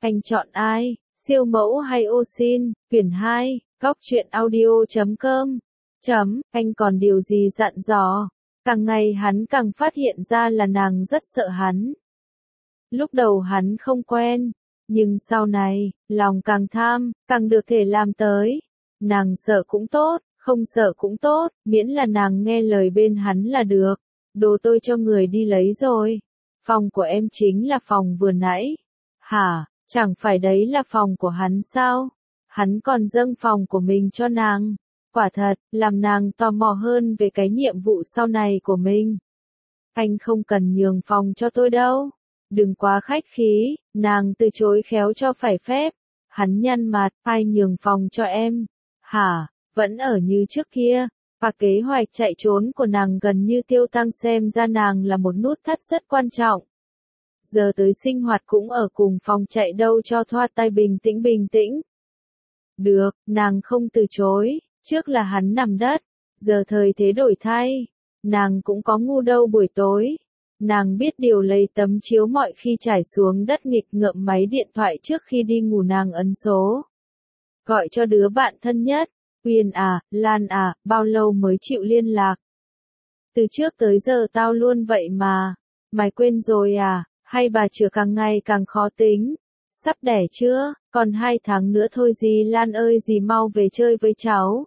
Anh chọn ai, siêu mẫu hay ô sin? Quyển 2, Góc truyện audio.com. Anh còn điều gì dặn dò? Càng ngày hắn càng phát hiện ra là nàng rất sợ hắn. Lúc đầu hắn không quen, nhưng sau này, lòng càng tham, càng được thể làm tới. Nàng sợ cũng tốt, không sợ cũng tốt, miễn là nàng nghe lời bên hắn là được. Đồ tôi cho người đi lấy rồi. Phòng của em chính là phòng vừa nãy. Hả, chẳng phải đấy là phòng của hắn sao? Hắn còn dâng phòng của mình cho nàng. Quả thật, làm nàng tò mò hơn về cái nhiệm vụ sau này của mình. Anh không cần nhường phòng cho tôi đâu. Đừng quá khách khí, nàng từ chối khéo cho phải phép. Hắn nhăn mặt, ai nhường phòng cho em? Hả, vẫn ở như trước kia. Và kế hoạch chạy trốn của nàng gần như tiêu tăng, xem ra nàng là một nút thắt rất quan trọng. Giờ tới sinh hoạt cũng ở cùng phòng, chạy đâu cho thoát tay, bình tĩnh. Được, nàng không từ chối, trước là hắn nằm đất, giờ thời thế đổi thay. Nàng cũng có ngu đâu buổi tối. Nàng biết điều lấy tấm chiếu mọi khi trải xuống đất, nghịch ngợm máy điện thoại trước khi đi ngủ, nàng ấn số. Gọi cho đứa bạn thân nhất. Uyên à, Lan à, bao lâu mới chịu liên lạc? Từ trước tới giờ tao luôn vậy mà. Mày quên rồi à, hay bà chửa càng ngày càng khó tính? Sắp đẻ chưa? Còn 2 tháng nữa thôi dì Lan ơi, dì mau về chơi với cháu.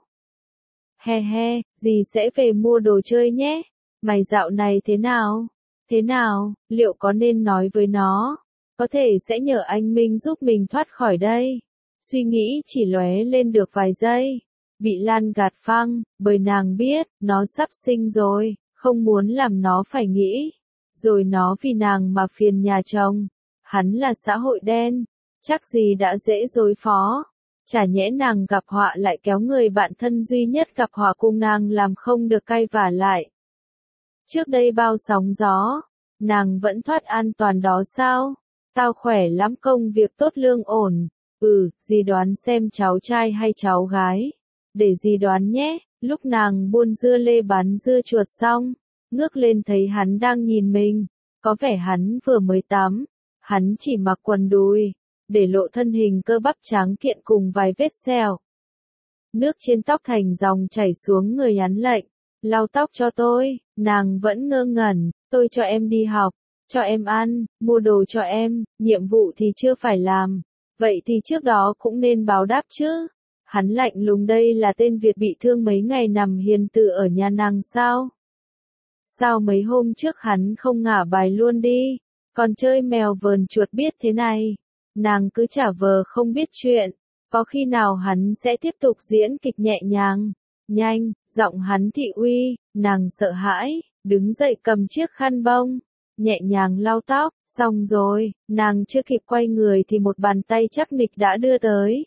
He, dì sẽ về mua đồ chơi nhé. Mày dạo này thế nào? Thế nào, liệu có nên nói với nó? Có thể sẽ nhờ anh Minh giúp mình thoát khỏi đây. Suy nghĩ chỉ lóe lên được vài giây. Bị Lan gạt phăng, bởi nàng biết, nó sắp sinh rồi, không muốn làm nó phải nghĩ. Rồi nó vì nàng mà phiền nhà chồng. Hắn là xã hội đen, chắc gì đã dễ đối phó. Chả nhẽ nàng gặp họa lại kéo người bạn thân duy nhất gặp họa cùng nàng làm không được cay vả lại. Trước đây bao sóng gió, nàng vẫn thoát an toàn đó sao? Tao khỏe lắm, công việc tốt, lương ổn. Dì đoán xem cháu trai hay cháu gái. Để dì đoán nhé. Lúc nàng buôn dưa lê bán dưa chuột xong, ngước lên thấy hắn đang nhìn mình. Có vẻ hắn vừa mới tắm. Hắn chỉ mặc quần đùi, để lộ thân hình cơ bắp tráng kiện cùng vài vết sẹo. Nước trên tóc thành dòng chảy xuống người, hắn lệnh. Lau tóc cho tôi. Nàng vẫn ngơ ngẩn. Tôi cho em đi học, cho em ăn, mua đồ cho em, nhiệm vụ thì chưa phải làm. Vậy thì trước đó cũng nên báo đáp chứ. Hắn lạnh lùng, đây là tên Việt bị thương mấy ngày nằm hiền tự ở nhà nàng sao? Sao mấy hôm trước hắn không ngả bài luôn đi, còn chơi mèo vờn chuột biết thế này? Nàng cứ giả vờ không biết chuyện. Có khi nào hắn sẽ tiếp tục diễn kịch nhẹ nhàng, nhanh, giọng hắn thị uy. Nàng sợ hãi, đứng dậy cầm chiếc khăn bông, nhẹ nhàng lau tóc. Xong rồi, nàng chưa kịp quay người thì một bàn tay chắc nịch đã đưa tới.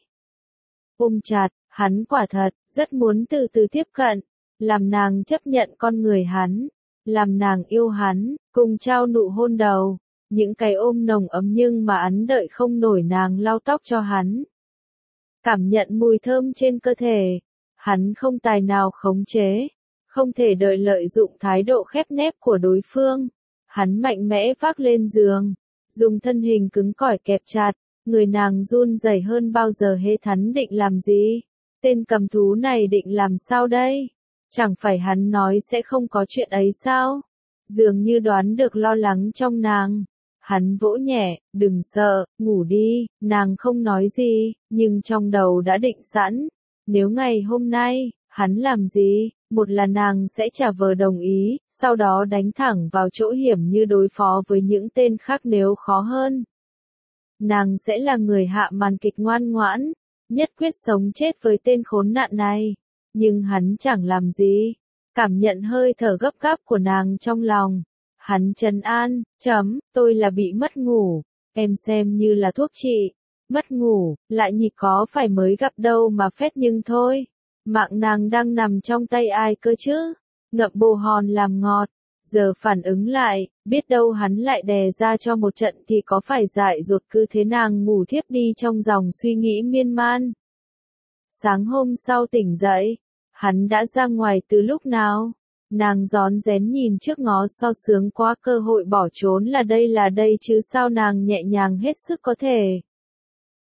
Ôm chặt, hắn quả thật, rất muốn từ từ tiếp cận, làm nàng chấp nhận con người hắn, làm nàng yêu hắn, cùng trao nụ hôn đầu. Những cái ôm nồng ấm nhưng mà hắn đợi không nổi, nàng lau tóc cho hắn. Cảm nhận mùi thơm trên cơ thể, hắn không tài nào khống chế, không thể đợi lợi dụng thái độ khép nép của đối phương. Hắn mạnh mẽ vác lên giường, dùng thân hình cứng cỏi kẹp chặt, người nàng run rẩy hơn bao giờ hết. Hắn định làm gì? Tên cầm thú này định làm sao đây? Chẳng phải hắn nói sẽ không có chuyện ấy sao? Dường như đoán được lo lắng trong nàng. Hắn vỗ nhẹ, đừng sợ, ngủ đi. Nàng không nói gì, nhưng trong đầu đã định sẵn. Nếu ngày hôm nay, hắn làm gì, một là nàng sẽ trả vờ đồng ý, sau đó đánh thẳng vào chỗ hiểm như đối phó với những tên khác nếu khó hơn. Nàng sẽ là người hạ màn kịch ngoan ngoãn, nhất quyết sống chết với tên khốn nạn này. Nhưng hắn chẳng làm gì. Cảm nhận hơi thở gấp gáp của nàng trong lòng. Hắn trấn an, tôi là bị mất ngủ, em xem như là thuốc trị. Mất ngủ, lại nhịp có phải mới gặp đâu mà phét, nhưng thôi. Mạng nàng đang nằm trong tay ai cơ chứ? Ngậm bồ hòn làm ngọt. Giờ phản ứng lại, biết đâu hắn lại đè ra cho một trận thì có phải dại dột. Cứ thế nàng ngủ thiếp đi trong dòng suy nghĩ miên man. Sáng hôm sau tỉnh dậy, hắn đã ra ngoài từ lúc nào? Nàng rón rén nhìn trước ngó so sướng quá, cơ hội bỏ trốn là đây chứ sao? Nàng nhẹ nhàng hết sức có thể.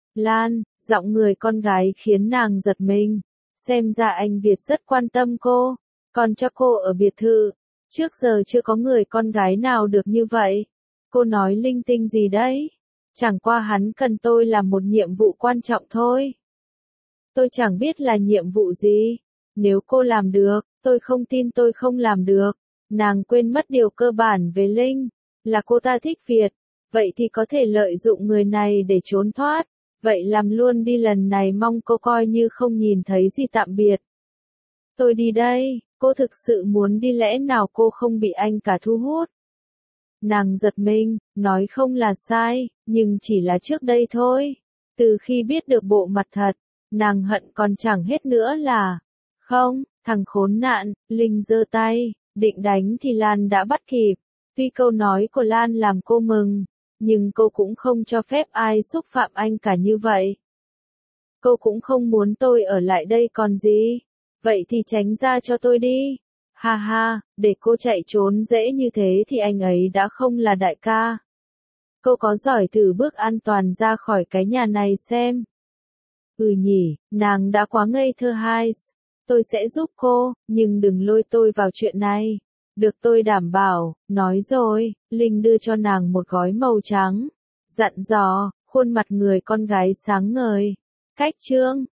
Lan, giọng người con gái khiến nàng giật mình. Xem ra anh Việt rất quan tâm cô, còn cho cô ở biệt thự. Trước giờ chưa có người con gái nào được như vậy. Cô nói linh tinh gì đấy? Chẳng qua hắn cần tôi làm một nhiệm vụ quan trọng thôi. Tôi chẳng biết là nhiệm vụ gì. Nếu cô làm được, tôi không tin tôi không làm được. Nàng quên mất điều cơ bản về Linh, là cô ta thích Việt. Vậy thì có thể lợi dụng người này để trốn thoát. Vậy làm luôn đi, lần này mong cô coi như không nhìn thấy gì, tạm biệt. Tôi đi đây, cô thực sự muốn đi, lẽ nào cô không bị anh cả thu hút? Nàng giật mình, nói không là sai, nhưng chỉ là trước đây thôi. Từ khi biết được bộ mặt thật, nàng hận còn chẳng hết nữa là. Không, thằng khốn nạn. Linh giơ tay, định đánh thì Lan đã bắt kịp. Tuy câu nói của Lan làm cô mừng, nhưng cô cũng không cho phép ai xúc phạm anh cả như vậy. Cô cũng không muốn tôi ở lại đây còn gì. Vậy thì tránh ra cho tôi đi. Ha ha, để cô chạy trốn dễ như thế thì anh ấy đã không là đại ca. Cô có giỏi thử bước an toàn ra khỏi cái nhà này xem. Ừ nhỉ, nàng đã quá ngây thơ hai. Tôi sẽ giúp cô, nhưng đừng lôi tôi vào chuyện này. Được, tôi đảm bảo. Nói rồi, Linh đưa cho nàng một gói màu trắng. Dặn dò, khuôn mặt người con gái sáng ngời. Cách chương